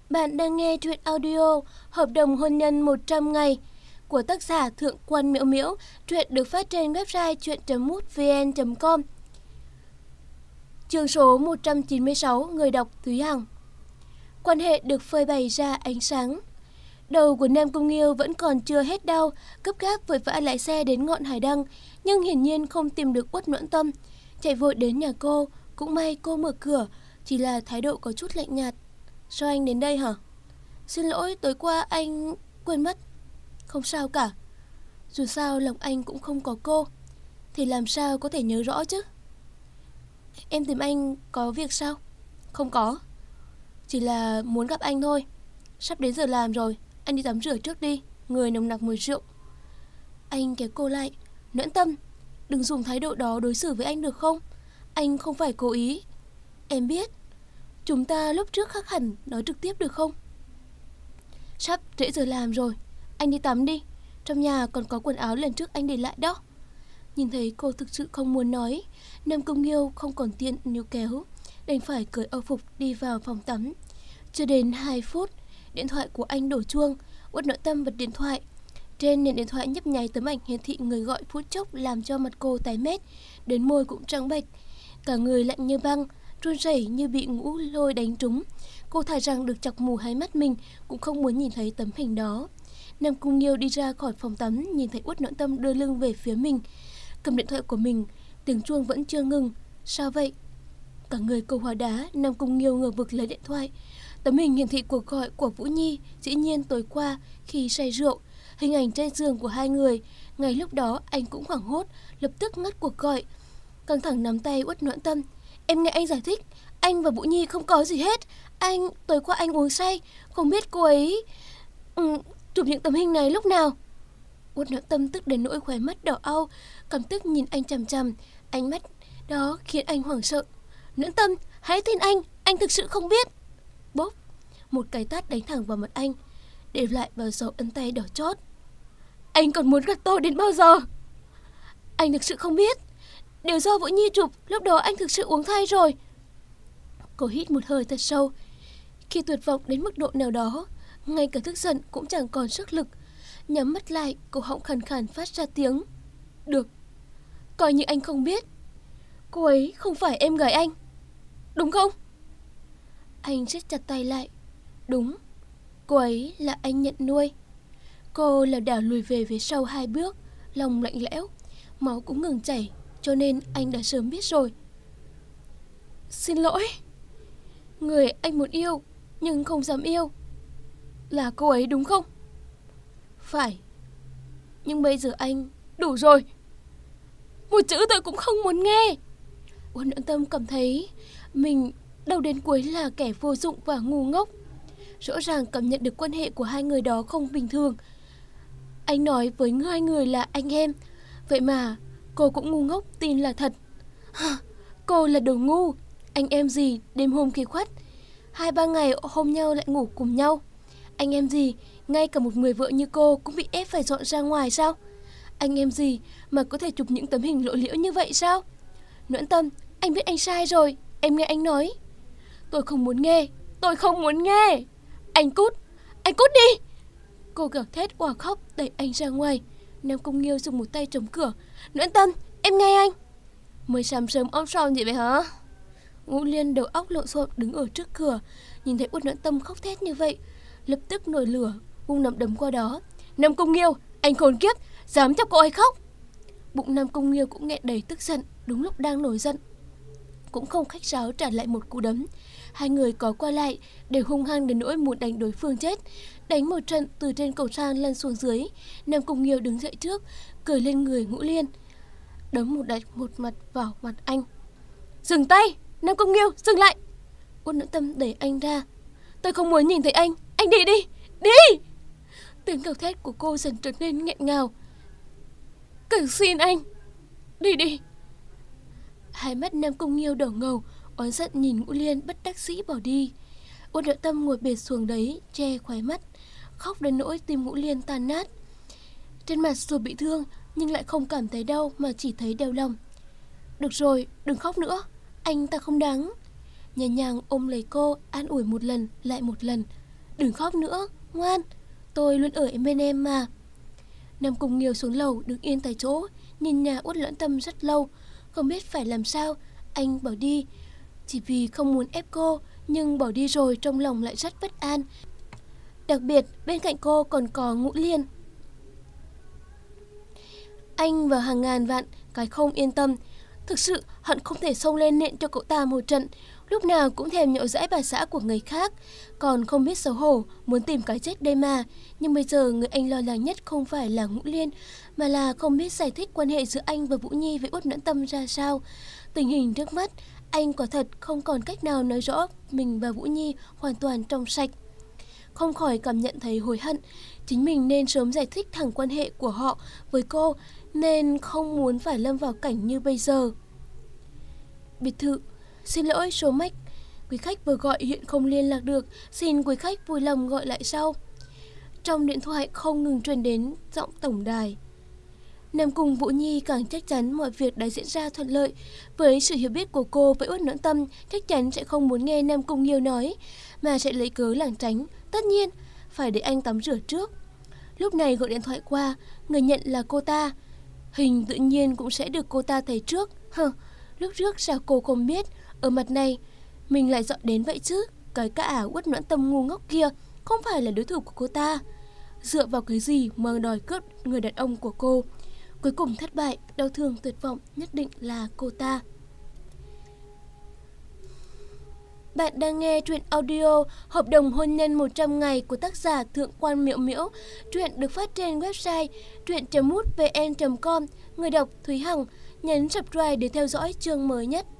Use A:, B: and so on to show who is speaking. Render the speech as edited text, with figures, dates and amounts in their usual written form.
A: Bạn đang nghe truyện audio Hợp đồng hôn nhân 100 ngày của tác giả Thượng Quan Miễu Miễu. Truyện được phát trên website truyện.mútvn.com. Chương số 196, người đọc Thúy Hằng. Quan hệ được phơi bày ra ánh sáng. Đầu của Nam Cung Nghiêu vẫn còn chưa hết đau, gấp gáp vội vã lái xe đến ngọn hải đăng, nhưng hiển nhiên không tìm được Uất Noãn Tâm. Chạy vội đến nhà cô, cũng may cô mở cửa, chỉ là thái độ có chút lạnh nhạt. Sao anh đến đây hả? Xin lỗi, tối qua anh quên mất. Không sao cả. Dù sao lòng anh cũng không có cô, thì làm sao có thể nhớ rõ chứ. Em tìm anh có việc sao? Không có, chỉ là muốn gặp anh thôi. Sắp đến giờ làm rồi, anh đi tắm rửa trước đi, người nồng nặc mùi rượu. Anh kéo cô lại. Noãn Tâm, đừng dùng thái độ đó đối xử với anh được không? Anh không phải cố ý. Em biết. Chúng ta lúc trước khác hẳn, nói trực tiếp được không? Sắp trễ giờ làm rồi, anh đi tắm đi. Trong nhà còn có quần áo lần trước anh để lại đó. Nhìn thấy cô thực sự không muốn nói, Nam Cung Nghiêu không còn tiện níu kéo, đành phải cởi âu phục đi vào phòng tắm. Chưa đến 2 phút, điện thoại của anh đổ chuông. Uất Noãn Tâm bật điện thoại. Trên nền điện thoại nhấp nháy tấm ảnh hiển thị người gọi phút chốc, làm cho mặt cô tái mét, đến môi cũng trắng bệch, cả người lạnh như băng, run rẩy như bị ngũ lôi đánh trúng. Cô thà rằng được chọc mù hai mắt mình cũng không muốn nhìn thấy tấm hình đó. Nam Cung Nghiêu đi ra khỏi phòng tắm, nhìn thấy Uất Noãn Tâm đưa lưng về phía mình, cầm điện thoại của mình. Tiếng chuông vẫn chưa ngừng. Sao vậy? Cả người cô hóa đá. Nam Cung Nghiêu ngờ vực lấy điện thoại. Tấm hình hiển thị cuộc gọi của Vũ Nhi, dĩ nhiên tối qua khi say rượu. Hình ảnh trên giường của hai người. Ngay lúc đó anh cũng hoảng hốt, lập tức ngắt cuộc gọi, căng thẳng nắm tay Uất Noãn Tâm. Em nghe anh giải thích, anh và Vũ Nhi không có gì hết. Tối qua anh uống say, không biết cô ấy chụp những tấm hình này lúc nào. Uất Noãn Tâm tức đến nỗi khóe mắt đỏ au, căm tức nhìn anh chằm chằm. Ánh mắt đó khiến anh hoảng sợ. Noãn Tâm, hãy tin anh thực sự không biết. Bốp, một cái tát đánh thẳng vào mặt anh, để lại vào dấu ấn tay đỏ chót. Anh còn muốn gạt tôi đến bao giờ? Anh thực sự không biết. Đều do Vũ Nhi chụp, lúc đó anh thực sự uống say rồi. Cô hít một hơi thật sâu. Khi tuyệt vọng đến mức độ nào đó, ngay cả tức giận cũng chẳng còn sức lực. Nhắm mắt lại, cổ họng khàn khàn phát ra tiếng. Được, coi như anh không biết. Cô ấy không phải em gái anh, đúng không? Anh siết chặt tay lại. Đúng, cô ấy là anh nhận nuôi. Cô lảo đảo lùi về phía sau 2 bước, lòng lạnh lẽo, máu cũng ngừng chảy, cho nên anh đã sớm biết rồi. Xin lỗi. Người anh muốn yêu nhưng không dám yêu là cô ấy đúng không? Phải. Nhưng bây giờ anh đủ rồi. Một chữ tôi cũng không muốn nghe. Uất Noãn Tâm cảm thấy mình đầu đến cuối là kẻ vô dụng và ngu ngốc. Rõ ràng cảm nhận được quan hệ của hai người đó không bình thường. Anh nói với hai người là anh em, vậy mà cô cũng ngu ngốc tin là thật. Cô là đồ ngu. Anh em gì đêm hôm khi khuất 2-3 ngày hôm nhau lại ngủ cùng nhau. Anh em gì ngay cả một người vợ như cô cũng bị ép phải dọn ra ngoài sao? Anh em gì mà có thể chụp những tấm hình lộ liễu như vậy sao? Noãn Tâm, anh biết anh sai rồi. Em nghe anh nói. Tôi không muốn nghe. Tôi không muốn nghe. Anh cút đi. Cô gào thét òa khóc đẩy anh ra ngoài. Nam Cung Nghiêu dùng một tay chống cửa. Noãn Tâm, em nghe anh. Mới sáng sớm ôm son gì vậy hả? Ngũ Liên đầu óc lộn xộn đứng ở trước cửa, nhìn thấy Uất Noãn Tâm khóc thét như vậy, lập tức nổi lửa, vung nắm đấm qua đó. Nam Cung Nghiêu, anh khốn kiếp, dám cho cô ấy khóc. Bụng Nam Cung Nghiêu cũng nghẹn đầy tức giận. Đúng lúc đang nổi giận, cũng không khách sáo trả lại một cú đấm. Hai người có qua lại đều hung hăng đến nỗi muốn đánh đối phương chết. Đánh một trận từ trên cầu thang lăn xuống dưới. Nam Cung Nghiêu đứng dậy trước, cười lên người Ngũ Liên, đấm một mặt vào mặt anh. Dừng tay, Nam Cung Nghiêu, dừng lại. Uất Noãn Tâm đẩy anh ra. Tôi không muốn nhìn thấy anh đi đi, đi. Tiếng gào thét của cô dần trở nên nghẹn ngào. Cầu xin anh, đi đi. Hai mắt Nam Cung Nghiêu đỏ ngầu, oán giận nhìn Ngũ Liên bất đắc dĩ bỏ đi. Uất Noãn Tâm ngồi bệt xuống đấy, che khóe mắt, khóc đến nỗi tim Ngũ Liên tan nát. Trên mặt dù bị thương nhưng lại không cảm thấy đau mà chỉ thấy đau lòng. Được rồi, đừng khóc nữa, anh ta không đáng. Nhẹ nhàng ôm lấy cô, an ủi một lần lại một lần. Đừng khóc nữa, ngoan, tôi luôn ở bên em mà. Nam Cung Nghiêu xuống lầu đứng yên tại chỗ, nhìn nhà Uất Noãn Tâm rất lâu, không biết phải làm sao. Anh bỏ đi chỉ vì không muốn ép cô, nhưng bỏ đi rồi trong lòng lại rất bất an. Đặc biệt bên cạnh cô còn có Ngũ Liên. Anh và hàng ngàn vạn cái không yên tâm. Thực sự hận không thể xông lên nện cho cậu ta một trận, lúc nào cũng thèm nhậu dãi bà xã của người khác, còn không biết xấu hổ, muốn tìm cái chết đây mà. Nhưng bây giờ người anh lo lắng nhất không phải là Ngũ Liên, mà là không biết giải thích quan hệ giữa anh và Vũ Nhi với Uất Noãn Tâm ra sao. Tình hình trước mắt, anh quả thật không còn cách nào nói rõ mình và Vũ Nhi hoàn toàn trong sạch. Không khỏi cảm nhận thấy hối hận, chính mình nên sớm giải thích thẳng quan hệ của họ với cô, nên không muốn phải lâm vào cảnh như bây giờ. Biệt thự, xin lỗi số mách, quý khách vừa gọi hiện không liên lạc được, xin quý khách vui lòng gọi lại sau. Trong điện thoại không ngừng truyền đến giọng tổng đài. Nam Cung Vũ Nhi càng chắc chắn mọi việc đã diễn ra thuận lợi. Với sự hiểu biết của cô với Uất Noãn Tâm, chắc chắn sẽ không muốn nghe Nam Cung Nghiêu nói, mà sẽ lấy cớ lảng tránh. Tất nhiên, phải để anh tắm rửa trước. Lúc này gọi điện thoại qua, người nhận là cô ta. Hình tự nhiên cũng sẽ được cô ta thấy trước. Lúc trước sao cô không biết, ở mặt này mình lại dọn đến vậy chứ. Cái cả Uất Noãn Tâm ngu ngốc kia không phải là đối thủ của cô ta. Dựa vào cái gì mà đòi cướp người đàn ông của cô? Cuối cùng thất bại, đau thương tuyệt vọng nhất định là cô ta. Bạn đang nghe truyện audio Hợp đồng hôn nhân 100 ngày của tác giả Thượng Quan Miễu Miễu. Truyện được phát trên website truyện.mútvn.com. Người đọc Thúy Hằng. Nhấn subscribe để theo dõi chương mới nhất.